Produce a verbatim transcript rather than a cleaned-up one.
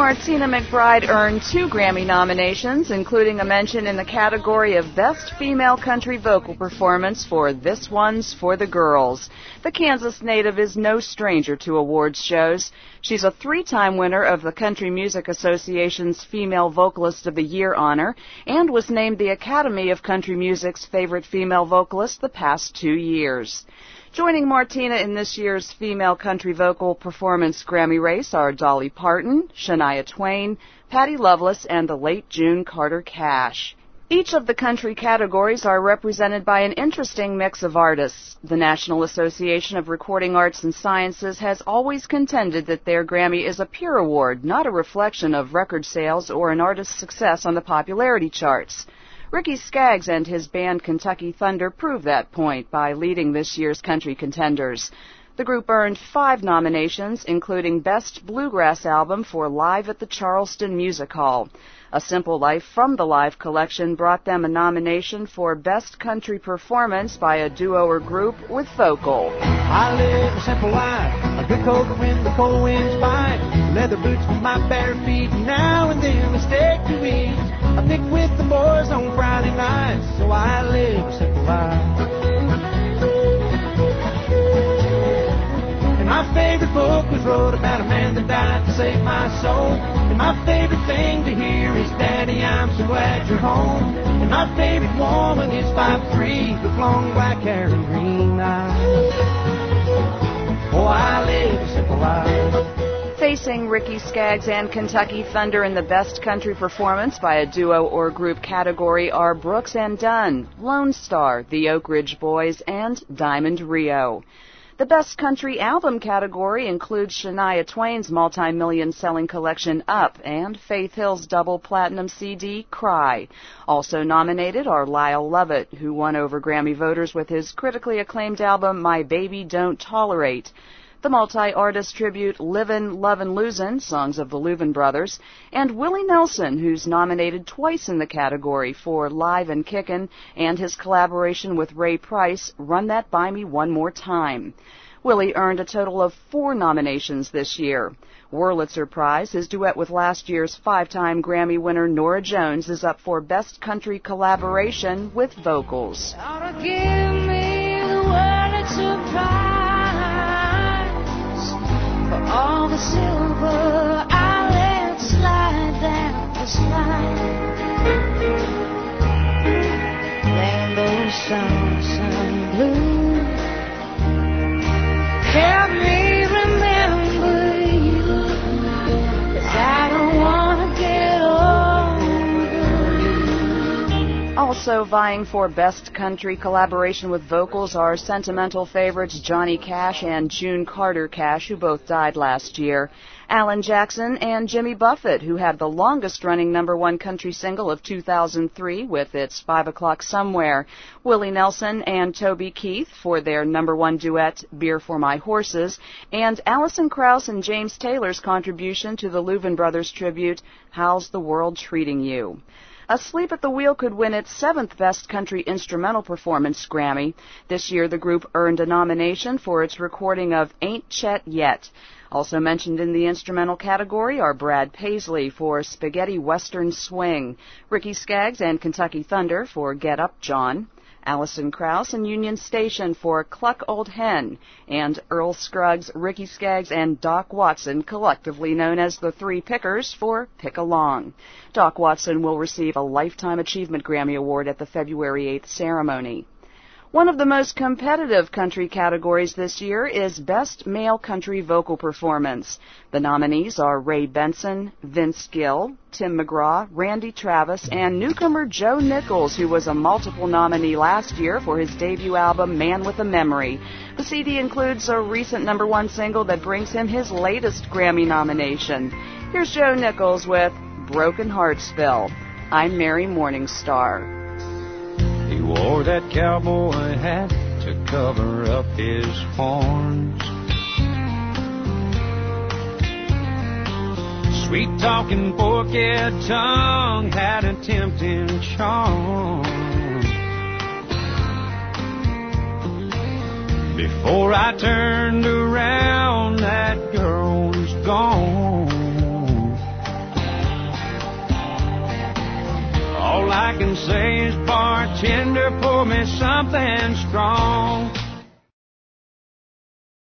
Martina McBride earned two Grammy nominations, including a mention in the category of Best Female Country Vocal Performance for This One's for the Girls. The Kansas native is no stranger to awards shows. She's a three-time winner of the Country Music Association's Female Vocalist of the Year honor and was named the Academy of Country Music's favorite female vocalist the past two years. Joining Martina in this year's Female Country Vocal Performance Grammy race are Dolly Parton, Shania Twain, Patty Loveless, and the late June Carter Cash. Each of the country categories are represented by an interesting mix of artists. The National Association of Recording Arts and Sciences has always contended that their Grammy is a peer award, not a reflection of record sales or an artist's success on the popularity charts. Ricky Skaggs and his band Kentucky Thunder prove that point by leading this year's country contenders. The group earned five nominations, including Best Bluegrass Album for Live at the Charleston Music Hall. A Simple Life from the Live collection brought them a nomination for Best Country Performance by a duo or group with vocal. I live a simple life, a good coat when the cold winds bite, leather boots for my bare feet, now and then a steak to eat. I pick with the boys on Friday nights, so I live a simple life. And my favorite book was wrote about a man that died to save my soul. And my favorite thing to hear is, Daddy, I'm so glad you're home. And my favorite woman is five three with long black hair and green eyes. Oh, I live a simple life. Facing Ricky Skaggs and Kentucky Thunder in the Best Country Performance by a Duo or Group category are Brooks and Dunn, Lone Star, the Oak Ridge Boys, and Diamond Rio. The Best Country Album category includes Shania Twain's multi-million selling collection Up and Faith Hill's double platinum C D Cry. Also nominated are Lyle Lovett, who won over Grammy voters with his critically acclaimed album My Baby Don't Tolerate, the multi-artist tribute Livin', Lovin', Losin', songs of the Louvin Brothers, and Willie Nelson, who's nominated twice in the category for Live and Kickin', and his collaboration with Ray Price, Run That By Me One More Time. Willie earned a total of four nominations this year. Wurlitzer Prize, his duet with last year's five-time Grammy winner Norah Jones, is up for Best Country Collaboration with vocals. Ought to give me the Wurlitzer Prize for all the silver I let slide down the slide. Rainbow sun, blue, help me remember you, 'cause I don't want to get over you. Also vying for Best Country Collaboration with vocals are sentimental favorites Johnny Cash and June Carter Cash, who both died last year, Alan Jackson and Jimmy Buffett, who had the longest-running number one country single of two thousand three with its Five O'Clock Somewhere, Willie Nelson and Toby Keith for their number one duet Beer for My Horses, and Alison Krauss and James Taylor's contribution to the Louvin Brothers tribute How's the World Treating You? Asleep at the Wheel could win its seventh Best Country Instrumental Performance Grammy. This year, the group earned a nomination for its recording of Ain't Chet Yet. Also mentioned in the instrumental category are Brad Paisley for Spaghetti Western Swing, Ricky Skaggs and Kentucky Thunder for Get Up, John, Alison Krauss and Union Station for Cluck Old Hen, and Earl Scruggs, Ricky Skaggs, and Doc Watson, collectively known as the Three Pickers, for Pick Along. Doc Watson will receive a Lifetime Achievement Grammy Award at the February eighth ceremony. One of the most competitive country categories this year is Best Male Country Vocal Performance. The nominees are Ray Benson, Vince Gill, Tim McGraw, Randy Travis, and newcomer Joe Nichols, who was a multiple nominee last year for his debut album Man with a Memory. The C D includes a recent number one single that brings him his latest Grammy nomination. Here's Joe Nichols with Broken Heartsville. I'm Mary Morningstar. He wore that cowboy hat to cover up his horns. Sweet-talking fork-head tongue had a tempting charm. Before I turned around, that girl was gone. says, bartender, pour me something strong.